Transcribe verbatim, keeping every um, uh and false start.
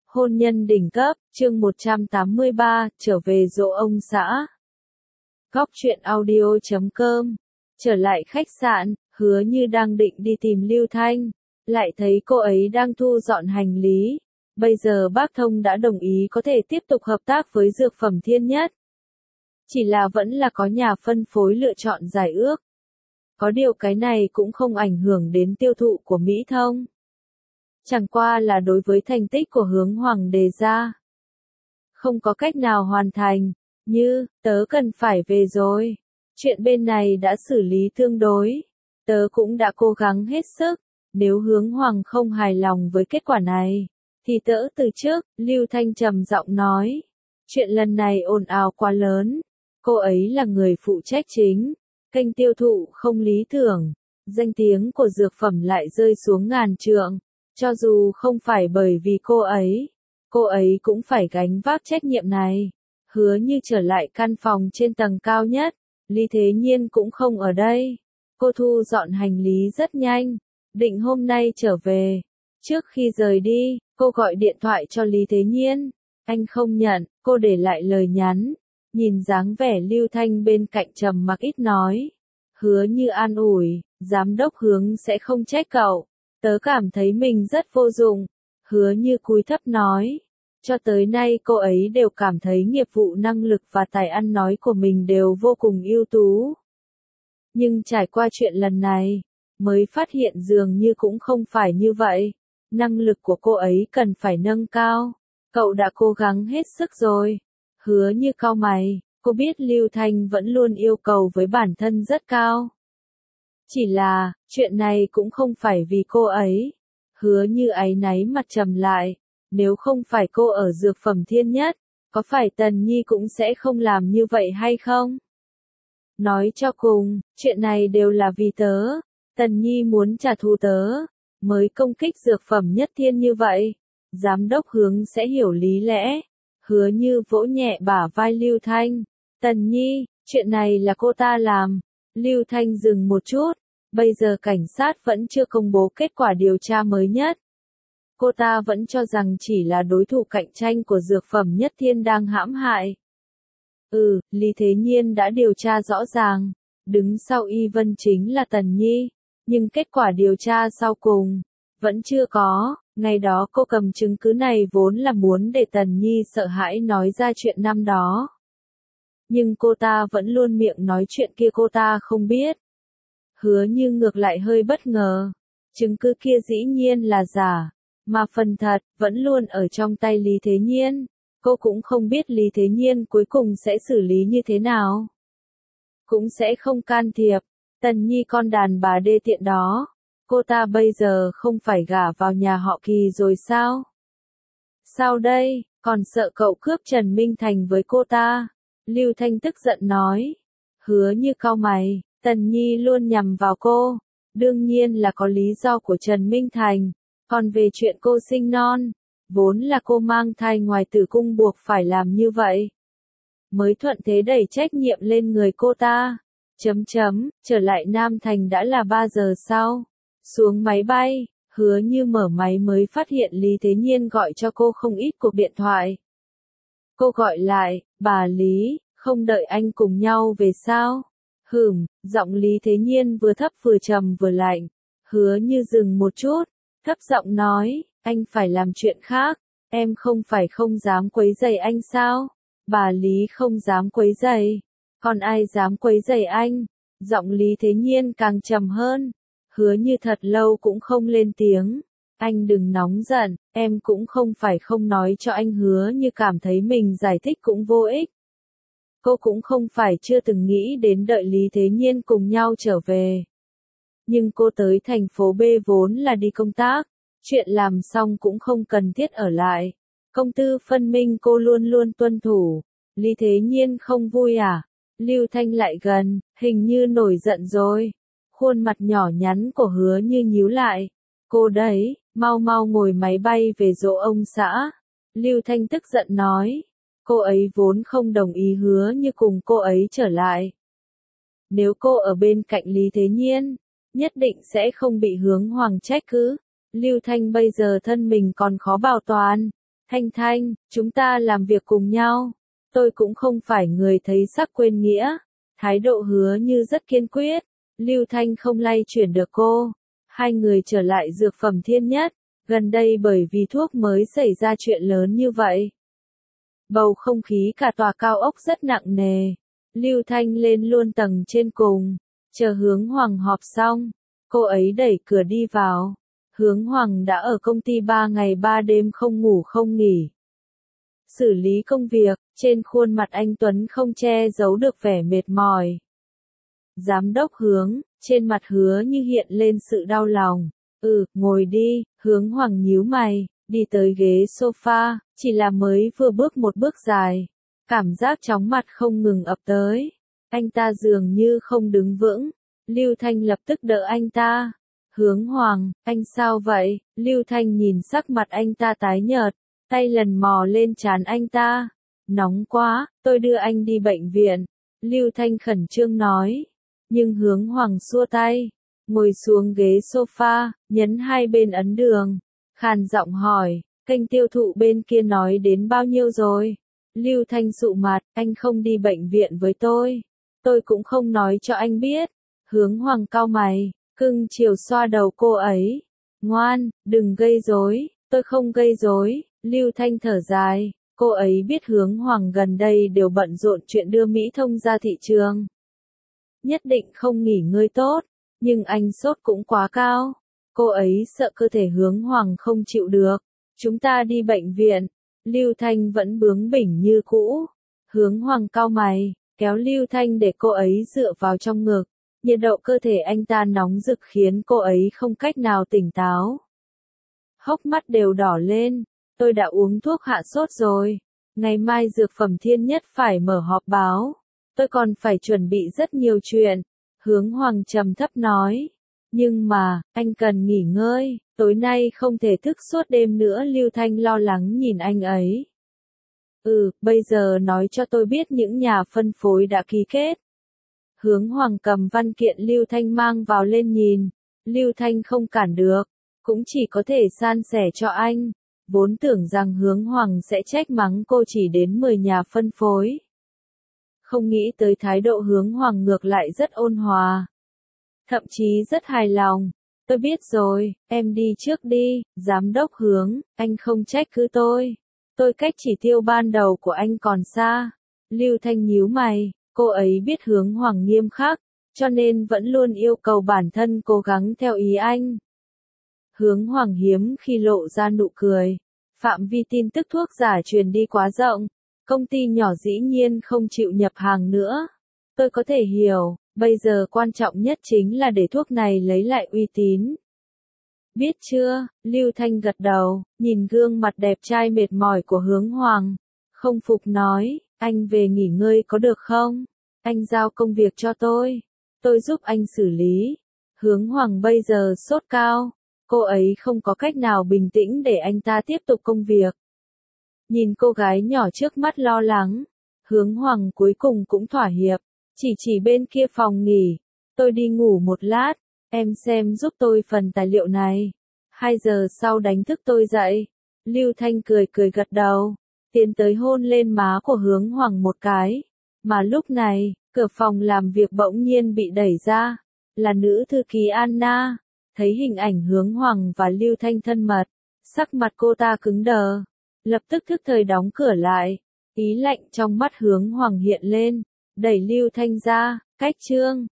Hôn nhân đỉnh cấp, chương một trăm tám mươi ba, trở về dỗ ông xã. Góc truyện audio chấm com. Trở lại khách sạn, Hứa Như đang định đi tìm Lưu Thanh, lại thấy cô ấy đang thu dọn hành lý. Bây giờ bác Thông đã đồng ý có thể tiếp tục hợp tác với Dược phẩm Thiên Nhất. Chỉ là vẫn là có nhà phân phối lựa chọn giải ước. Có điều cái này cũng không ảnh hưởng đến tiêu thụ của Mỹ Thông. Chẳng qua là đối với thành tích của Hướng Hoàng đề ra. Không có cách nào hoàn thành, như, tớ cần phải về rồi. Chuyện bên này đã xử lý tương đối. Tớ cũng đã cố gắng hết sức. Nếu Hướng Hoàng không hài lòng với kết quả này, thì tớ từ trước, Lưu Thanh trầm giọng nói. Chuyện lần này ồn ào quá lớn. Cô ấy là người phụ trách chính. Kênh tiêu thụ không lý tưởng. Danh tiếng của dược phẩm lại rơi xuống ngàn trượng. Cho dù không phải bởi vì cô ấy, cô ấy cũng phải gánh vác trách nhiệm này. Hứa Như trở lại căn phòng trên tầng cao nhất, Lý Thế Nhiên cũng không ở đây. Cô thu dọn hành lý rất nhanh, định hôm nay trở về. Trước khi rời đi, cô gọi điện thoại cho Lý Thế Nhiên. Anh không nhận, cô để lại lời nhắn. Nhìn dáng vẻ Lưu Thanh bên cạnh trầm mặc ít nói. Hứa Như an ủi, giám đốc Hướng sẽ không trách cậu. Tớ cảm thấy mình rất vô dụng. Hứa Như cúi thấp nói. Cho tới nay cô ấy đều cảm thấy nghiệp vụ năng lực và tài ăn nói của mình đều vô cùng ưu tú. Nhưng trải qua chuyện lần này, mới phát hiện dường như cũng không phải như vậy. Năng lực của cô ấy cần phải nâng cao. Cậu đã cố gắng hết sức rồi. Hứa Như cau mày, cô biết Lưu Thanh vẫn luôn yêu cầu với bản thân rất cao. Chỉ là, chuyện này cũng không phải vì cô ấy. Hứa Như áy náy mặt trầm lại. Nếu không phải cô ở Dược phẩm Thiên Nhất, có phải Tần Nhi cũng sẽ không làm như vậy hay không? Nói cho cùng, chuyện này đều là vì tớ. Tần Nhi muốn trả thù tớ, mới công kích Dược phẩm Nhất Thiên như vậy. Giám đốc Hướng sẽ hiểu lý lẽ. Hứa Như vỗ nhẹ bả vai Lưu Thanh. Tần Nhi, chuyện này là cô ta làm. Lưu Thanh dừng một chút. Bây giờ cảnh sát vẫn chưa công bố kết quả điều tra mới nhất. Cô ta vẫn cho rằng chỉ là đối thủ cạnh tranh của Dược phẩm Nhất Thiên đang hãm hại. Ừ, Lý Thế Nhiên đã điều tra rõ ràng. Đứng sau Y Vân chính là Tần Nhi. Nhưng kết quả điều tra sau cùng, vẫn chưa có. Ngày đó cô cầm chứng cứ này vốn là muốn để Tần Nhi sợ hãi nói ra chuyện năm đó. Nhưng cô ta vẫn luôn miệng nói chuyện kia cô ta không biết. Hứa Như ngược lại hơi bất ngờ. Chứng cứ kia dĩ nhiên là giả. Mà phần thật, vẫn luôn ở trong tay Lý Thế Nhiên. Cô cũng không biết Lý Thế Nhiên cuối cùng sẽ xử lý như thế nào. Cũng sẽ không can thiệp. Tần Nhi con đàn bà đê tiện đó. Cô ta bây giờ không phải gả vào nhà họ Kỳ rồi sao? Sao đây, còn sợ cậu cướp Trần Minh Thành với cô ta? Lưu Thanh tức giận nói. Hứa Như cau mày, Tần Nhi luôn nhằm vào cô. Đương nhiên là có lý do của Trần Minh Thành. Còn về chuyện cô sinh non, vốn là cô mang thai ngoài tử cung buộc phải làm như vậy. Mới thuận thế đẩy trách nhiệm lên người cô ta. Chấm chấm, trở lại Nam Thành đã là ba giờ sau. Xuống máy bay, Hứa Như mở máy mới phát hiện Lý Thế Nhiên gọi cho cô không ít cuộc điện thoại. Cô gọi lại, bà Lý, không đợi anh cùng nhau về sao? Hửm, giọng Lý Thế Nhiên vừa thấp vừa trầm vừa lạnh. Hứa Như dừng một chút. Thấp giọng nói, anh phải làm chuyện khác, em không phải không dám quấy rầy anh sao? Bà Lý không dám quấy rầy, còn ai dám quấy rầy anh? Giọng Lý Thế Nhiên càng trầm hơn. Hứa Như thật lâu cũng không lên tiếng. Anh đừng nóng giận, em cũng không phải không nói cho anh. Hứa Như cảm thấy mình giải thích cũng vô ích. Cô cũng không phải chưa từng nghĩ đến đợi Lý Thế Nhiên cùng nhau trở về. Nhưng cô tới thành phố B vốn là đi công tác, chuyện làm xong cũng không cần thiết ở lại. Công tư phân minh cô luôn luôn tuân thủ. Lý Thế Nhiên không vui à? Lưu Thanh lại gần, hình như nổi giận rồi. Khuôn mặt nhỏ nhắn của Hứa Như nhíu lại. Cô đấy, mau mau ngồi máy bay về dỗ ông xã. Lưu Thanh tức giận nói. Cô ấy vốn không đồng ý Hứa Như cùng cô ấy trở lại. Nếu cô ở bên cạnh Lý Thế Nhiên, nhất định sẽ không bị Hướng Hoàng trách cứ. Lưu Thanh bây giờ thân mình còn khó bảo toàn. Thanh Thanh, chúng ta làm việc cùng nhau. Tôi cũng không phải người thấy sắc quên nghĩa. Thái độ Hứa Như rất kiên quyết. Lưu Thanh không lay chuyển được cô. Hai người trở lại dược phẩm Thiên Nhất. Gần đây bởi vì thuốc mới xảy ra chuyện lớn như vậy. Bầu không khí cả tòa cao ốc rất nặng nề. Lưu Thanh lên luôn tầng trên cùng. Chờ Hướng Hoàng họp xong. Cô ấy đẩy cửa đi vào. Hướng Hoàng đã ở công ty ba ngày ba đêm không ngủ không nghỉ. Xử lý công việc, trên khuôn mặt anh Tuấn không che giấu được vẻ mệt mỏi. Giám đốc Hướng, trên mặt Hứa Như hiện lên sự đau lòng. Ừ, ngồi đi, Hướng Hoàng nhíu mày, đi tới ghế sofa, chỉ là mới vừa bước một bước dài. Cảm giác chóng mặt không ngừng ập tới. Anh ta dường như không đứng vững. Lưu Thanh lập tức đỡ anh ta. Hướng Hoàng, anh sao vậy? Lưu Thanh nhìn sắc mặt anh ta tái nhợt, tay lần mò lên trán anh ta. Nóng quá, tôi đưa anh đi bệnh viện. Lưu Thanh khẩn trương nói. Nhưng Hướng Hoàng xua tay, ngồi xuống ghế sofa, nhấn hai bên ấn đường. Khàn giọng hỏi, kênh tiêu thụ bên kia nói đến bao nhiêu rồi? Lưu Thanh sụ mặt, anh không đi bệnh viện với tôi. Tôi cũng không nói cho anh biết. Hướng Hoàng cau mày, cưng chiều xoa đầu cô ấy. Ngoan, đừng gây rối, tôi không gây rối. Lưu Thanh thở dài, cô ấy biết Hướng Hoàng gần đây đều bận rộn chuyện đưa Mỹ Thông ra thị trường. Nhất định không nghỉ ngơi tốt, nhưng anh sốt cũng quá cao. Cô ấy sợ cơ thể Hướng Hoàng không chịu được. Chúng ta đi bệnh viện. Lưu Thanh vẫn bướng bỉnh như cũ. Hướng Hoàng cau mày, kéo Lưu Thanh để cô ấy dựa vào trong ngực. Nhiệt độ cơ thể anh ta nóng rực khiến cô ấy không cách nào tỉnh táo. Hốc mắt đều đỏ lên. Tôi đã uống thuốc hạ sốt rồi. Ngày mai dược phẩm Thiên Nhất phải mở họp báo. Tôi còn phải chuẩn bị rất nhiều chuyện. Hướng Hoàng trầm thấp nói. Nhưng mà, anh cần nghỉ ngơi. Tối nay không thể thức suốt đêm nữa. Lưu Thanh lo lắng nhìn anh ấy. Ừ, bây giờ nói cho tôi biết những nhà phân phối đã ký kết. Hướng Hoàng cầm văn kiện Lưu Thanh mang vào lên nhìn. Lưu Thanh không cản được. Cũng chỉ có thể san sẻ cho anh. Vốn tưởng rằng Hướng Hoàng sẽ trách mắng cô chỉ đến mười nhà phân phối. Không nghĩ tới thái độ Hướng Hoàng ngược lại rất ôn hòa. Thậm chí rất hài lòng. Tôi biết rồi, em đi trước đi, giám đốc Hướng, anh không trách cứ tôi. Tôi cách chỉ tiêu ban đầu của anh còn xa. Lưu Thanh nhíu mày, cô ấy biết Hướng Hoàng nghiêm khắc, cho nên vẫn luôn yêu cầu bản thân cố gắng theo ý anh. Hướng Hoàng hiếm khi lộ ra nụ cười. Phạm vi tin tức thuốc giả truyền đi quá rộng. Công ty nhỏ dĩ nhiên không chịu nhập hàng nữa. Tôi có thể hiểu, bây giờ quan trọng nhất chính là để thuốc này lấy lại uy tín. Biết chưa? Lưu Thanh gật đầu, nhìn gương mặt đẹp trai mệt mỏi của Hướng Hoàng. Không phục nói, anh về nghỉ ngơi có được không? Anh giao công việc cho tôi. Tôi giúp anh xử lý. Hướng Hoàng bây giờ sốt cao. Cô ấy không có cách nào bình tĩnh để anh ta tiếp tục công việc. Nhìn cô gái nhỏ trước mắt lo lắng. Hướng Hoàng cuối cùng cũng thỏa hiệp. Chỉ chỉ bên kia phòng nghỉ. Tôi đi ngủ một lát. Em xem giúp tôi phần tài liệu này. Hai giờ sau đánh thức tôi dậy. Lưu Thanh cười cười gật đầu. Tiến tới hôn lên má của Hướng Hoàng một cái. Mà lúc này, cửa phòng làm việc bỗng nhiên bị đẩy ra. Là nữ thư ký Anna. Thấy hình ảnh Hướng Hoàng và Lưu Thanh thân mật. Sắc mặt cô ta cứng đờ. Lập tức thức thời đóng cửa lại. Ý lạnh trong mắt Hướng Hoàng hiện lên. Đẩy Lưu Thanh ra. Cách Trương.